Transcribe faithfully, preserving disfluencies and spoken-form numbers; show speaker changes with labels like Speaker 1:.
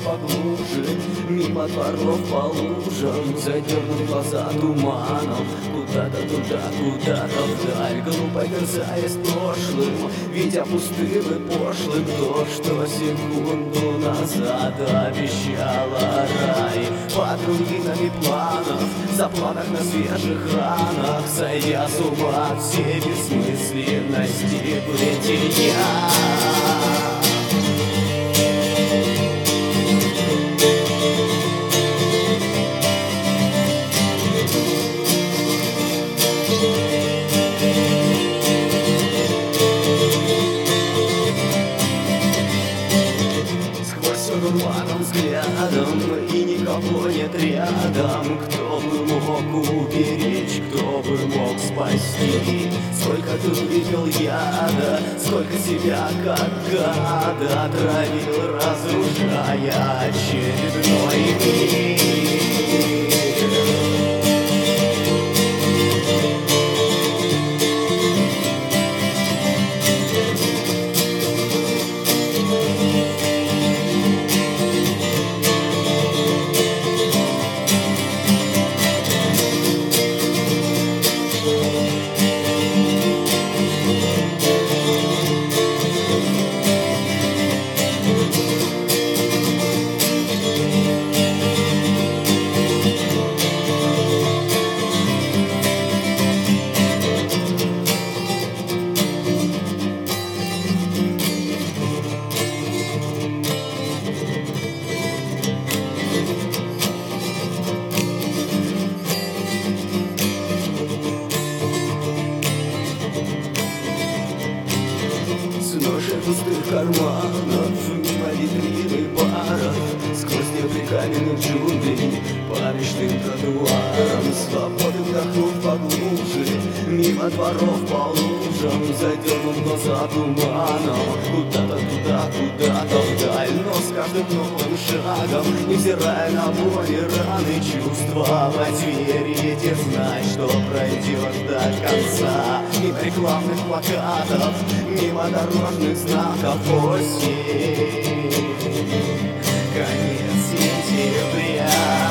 Speaker 1: поглубже, мимо дворов по лужам, задернув глаза туманом, куда-то туда, куда-то вдаль, глупо терзаясь прошлым, видя пустым и пошлым то, что секунду назад обещала рай. Под руинами планов, за планах на свежих ранах, сойдя с ума от всей бессмысленности бытия. Рваным взглядом, и никого нет рядом, кто бы мог уберечь, кто бы мог спасти. Сколько ты выпил яда, сколько себя как гада отравил, разрушая очередной мир. Пустых карманов, мимо витрины баров, сквозь дебри каменных джунглей, по мечтным тротуарам, свободы вдохнув поглубже, мимо дворов по лужам, задернув глаза туманом, куда-то туда, куда-то вдаль, но с каждым новым шагом, невзирая на боль и раны, чувствовать, верить и знать, что пройдет до конца. Мимо рекламных плакатов, мимо дорожных знаков, осень, конец сентября.